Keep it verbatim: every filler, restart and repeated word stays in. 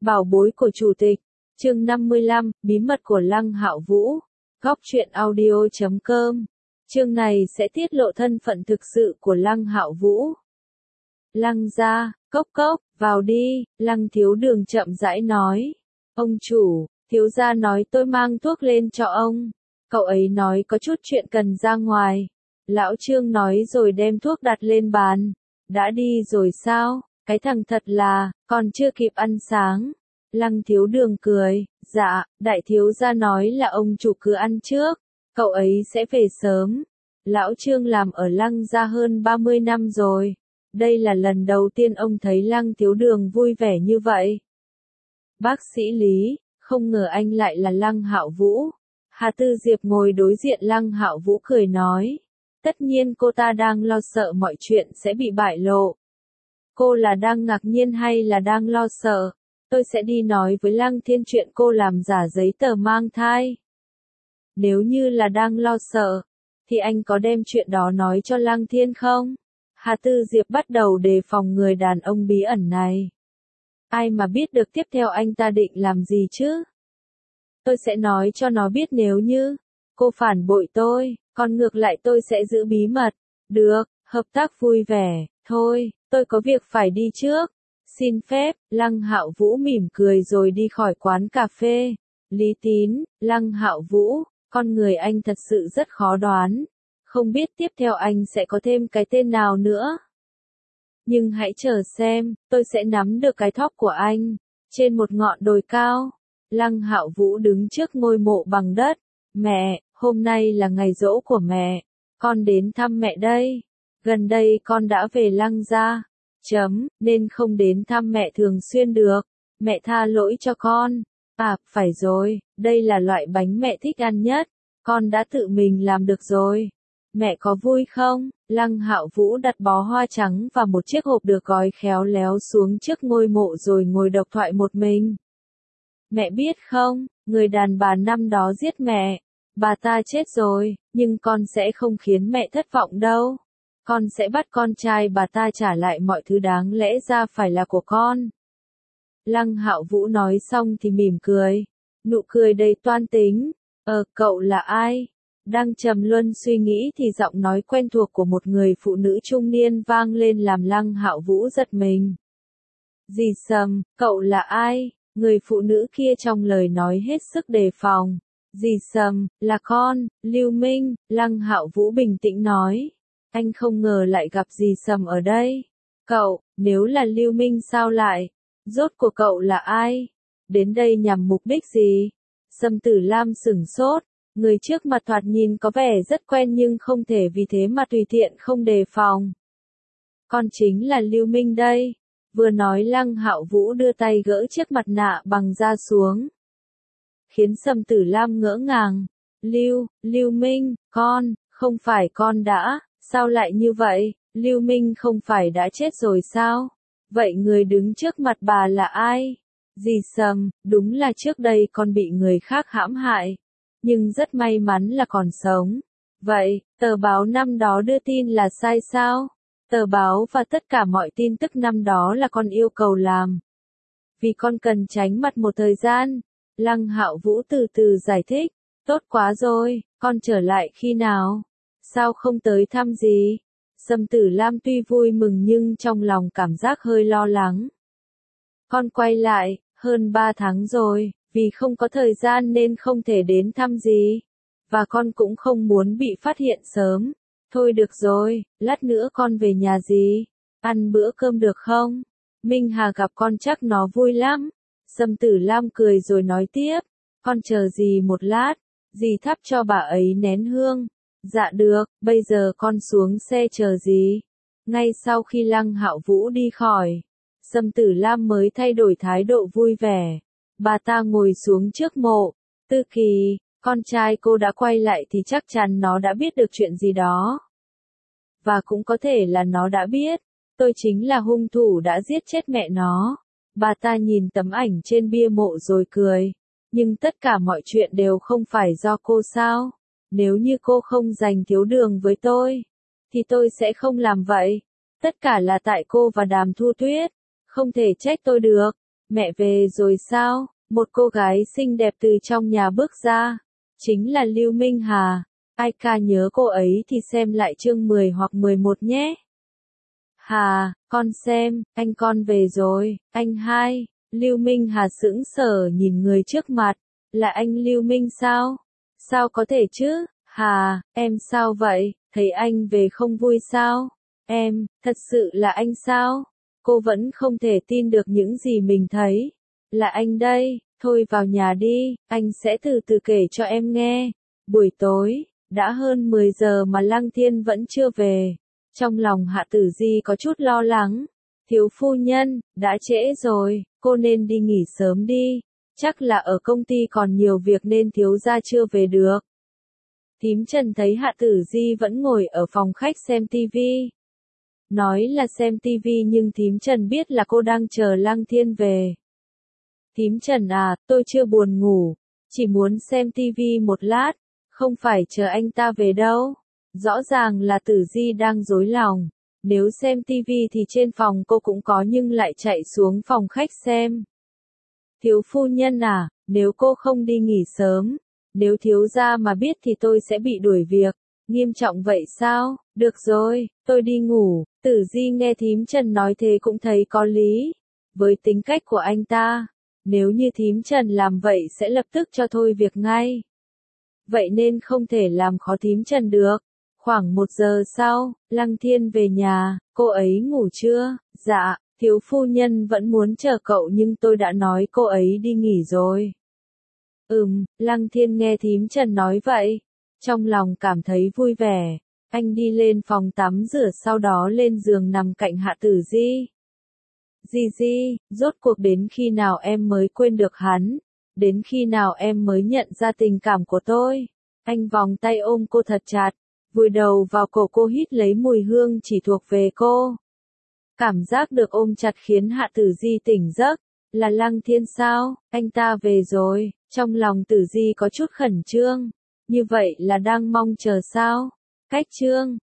Bảo bối của chủ tịch. Chương năm mươi lăm, bí mật của Lăng Hạo Vũ. Góc truyện audio chấm com. Chương này sẽ tiết lộ thân phận thực sự của Lăng Hạo Vũ. Lăng gia, cốc cốc, vào đi, Lăng thiếu đường chậm rãi nói. Ông chủ, thiếu gia nói tôi mang thuốc lên cho ông. Cậu ấy nói có chút chuyện cần ra ngoài. Lão Trương nói rồi đem thuốc đặt lên bàn. Đã đi rồi sao? Cái thằng thật là, còn chưa kịp ăn sáng. Lăng thiếu đường cười, dạ, đại thiếu gia nói là ông chủ cứ ăn trước, cậu ấy sẽ về sớm. Lão Trương làm ở Lăng gia hơn ba mươi năm rồi. Đây là lần đầu tiên ông thấy Lăng thiếu đường vui vẻ như vậy. Bác sĩ Lý, không ngờ anh lại là Lăng Hạo Vũ. Hà Tư Diệp ngồi đối diện Lăng Hạo Vũ cười nói. Tất nhiên cô ta đang lo sợ mọi chuyện sẽ bị bại lộ. Cô là đang ngạc nhiên hay là đang lo sợ? Tôi sẽ đi nói với Lăng Thiên chuyện cô làm giả giấy tờ mang thai. Nếu như là đang lo sợ, thì anh có đem chuyện đó nói cho Lăng Thiên không? Hà Tư Diệp bắt đầu đề phòng người đàn ông bí ẩn này. Ai mà biết được tiếp theo anh ta định làm gì chứ? Tôi sẽ nói cho nó biết nếu như cô phản bội tôi, còn ngược lại tôi sẽ giữ bí mật. Được, hợp tác vui vẻ, thôi, tôi có việc phải đi trước. Xin phép, Lăng Hạo Vũ mỉm cười rồi đi khỏi quán cà phê. Lý Tín, Lăng Hạo Vũ, con người anh thật sự rất khó đoán. Không biết tiếp theo anh sẽ có thêm cái tên nào nữa. Nhưng hãy chờ xem, tôi sẽ nắm được cái thóp của anh. Trên một ngọn đồi cao, Lăng Hạo Vũ đứng trước ngôi mộ bằng đất. Mẹ, hôm nay là ngày giỗ của mẹ. Con đến thăm mẹ đây. Gần đây con đã về Lăng gia. Chấm, nên không đến thăm mẹ thường xuyên được. Mẹ tha lỗi cho con. À, phải rồi, đây là loại bánh mẹ thích ăn nhất. Con đã tự mình làm được rồi. Mẹ có vui không? Lăng Hạo Vũ đặt bó hoa trắng và một chiếc hộp được gói khéo léo xuống trước ngôi mộ rồi ngồi độc thoại một mình. Mẹ biết không, người đàn bà năm đó giết mẹ. Bà ta chết rồi, nhưng con sẽ không khiến mẹ thất vọng đâu. Con sẽ bắt con trai bà ta trả lại mọi thứ đáng lẽ ra phải là của con. Lăng Hạo Vũ nói xong thì mỉm cười. Nụ cười đầy toan tính. Ờ, cậu là ai? Đang trầm luân suy nghĩ thì giọng nói quen thuộc của một người phụ nữ trung niên vang lên làm Lăng Hạo Vũ giật mình. Dì Sầm, cậu là ai? Người phụ nữ kia trong lời nói hết sức đề phòng. Dì Sầm, là con, Lưu Minh, Lăng Hạo Vũ bình tĩnh nói. Anh không ngờ lại gặp dì Sầm ở đây. Cậu, nếu là Lưu Minh sao lại? Rốt của cậu là ai? Đến đây nhằm mục đích gì? Sầm Tử Lam sửng sốt. Người trước mặt thoạt nhìn có vẻ rất quen nhưng không thể vì thế mà tùy tiện không đề phòng. Con chính là Lưu Minh đây. Vừa nói Lăng Hạo Vũ đưa tay gỡ chiếc mặt nạ bằng da xuống. Khiến Sầm Tử Lam ngỡ ngàng. Lưu, Lưu Minh, con, không phải con đã, sao lại như vậy? Lưu Minh không phải đã chết rồi sao? Vậy người đứng trước mặt bà là ai? Dì Sầm, đúng là trước đây con bị người khác hãm hại. Nhưng rất may mắn là còn sống. Vậy, tờ báo năm đó đưa tin là sai sao? Tờ báo và tất cả mọi tin tức năm đó là con yêu cầu làm. Vì con cần tránh mặt một thời gian. Lăng Hạo Vũ từ từ giải thích. Tốt quá rồi, con trở lại khi nào? Sao không tới thăm gì? Sầm Tử Lam tuy vui mừng nhưng trong lòng cảm giác hơi lo lắng. Con quay lại, hơn ba tháng rồi, vì không có thời gian nên không thể đến thăm gì. Và con cũng không muốn bị phát hiện sớm. Thôi được rồi, lát nữa con về nhà dì. Ăn bữa cơm được không? Minh Hà gặp con chắc nó vui lắm. Sầm Tử Lam cười rồi nói tiếp. Con chờ dì một lát, dì thắp cho bà ấy nén hương. Dạ được, bây giờ con xuống xe chờ dì. Ngay sau khi Lăng Hạo Vũ đi khỏi, Sầm Tử Lam mới thay đổi thái độ vui vẻ. Bà ta ngồi xuống trước mộ. Tư Kỳ, con trai cô đã quay lại thì chắc chắn nó đã biết được chuyện gì đó. Và cũng có thể là nó đã biết. Tôi chính là hung thủ đã giết chết mẹ nó. Bà ta nhìn tấm ảnh trên bia mộ rồi cười. Nhưng tất cả mọi chuyện đều không phải do cô sao? Nếu như cô không giành thiếu đường với tôi, thì tôi sẽ không làm vậy. Tất cả là tại cô và Đàm Thu Tuyết. Không thể trách tôi được. Mẹ về rồi sao? Một cô gái xinh đẹp từ trong nhà bước ra. Chính là Lưu Minh Hà. Ai ca nhớ cô ấy thì xem lại chương mười hoặc mười một nhé. Hà, con xem, anh con về rồi, anh hai. Lưu Minh Hà sững sờ nhìn người trước mặt. Là anh Lưu Minh sao? Sao có thể chứ? Hà, em sao vậy? Thấy anh về không vui sao? Em, thật sự là anh sao? Cô vẫn không thể tin được những gì mình thấy. Là anh đây, thôi vào nhà đi, anh sẽ từ từ kể cho em nghe. Buổi tối, đã hơn mười giờ mà Lăng Thiên vẫn chưa về. Trong lòng Hạ Tử Di có chút lo lắng. Thiếu phu nhân, đã trễ rồi, cô nên đi nghỉ sớm đi. Chắc là ở công ty còn nhiều việc nên thiếu gia chưa về được. Thím Trần thấy Hạ Tử Di vẫn ngồi ở phòng khách xem tivi. Nói là xem tivi nhưng thím Trần biết là cô đang chờ Lăng Thiên về. Thím Trần à, tôi chưa buồn ngủ, chỉ muốn xem tivi một lát, không phải chờ anh ta về đâu. Rõ ràng là Tử Di đang dối lòng, nếu xem tivi thì trên phòng cô cũng có nhưng lại chạy xuống phòng khách xem. Thiếu phu nhân à, nếu cô không đi nghỉ sớm, nếu thiếu gia mà biết thì tôi sẽ bị đuổi việc. Nghiêm trọng vậy sao? Được rồi, tôi đi ngủ. Tử Di nghe thím Trần nói thế cũng thấy có lý. Với tính cách của anh ta, nếu như thím Trần làm vậy sẽ lập tức cho thôi việc ngay. Vậy nên không thể làm khó thím Trần được. Khoảng một giờ sau, Lăng Thiên về nhà, cô ấy ngủ chưa? Dạ, thiếu phu nhân vẫn muốn chờ cậu nhưng tôi đã nói cô ấy đi nghỉ rồi. Ừm, Lăng Thiên nghe thím Trần nói vậy. Trong lòng cảm thấy vui vẻ. Anh đi lên phòng tắm rửa sau đó lên giường nằm cạnh Hạ Tử Di. Di Di, rốt cuộc đến khi nào em mới quên được hắn? Đến khi nào em mới nhận ra tình cảm của tôi? Anh vòng tay ôm cô thật chặt, vùi đầu vào cổ cô hít lấy mùi hương chỉ thuộc về cô. Cảm giác được ôm chặt khiến Hạ Tử Di tỉnh giấc. Là Lăng Thiên sao? Anh ta về rồi. Trong lòng Tử Di có chút khẩn trương. Như vậy là đang mong chờ sao? Cách chương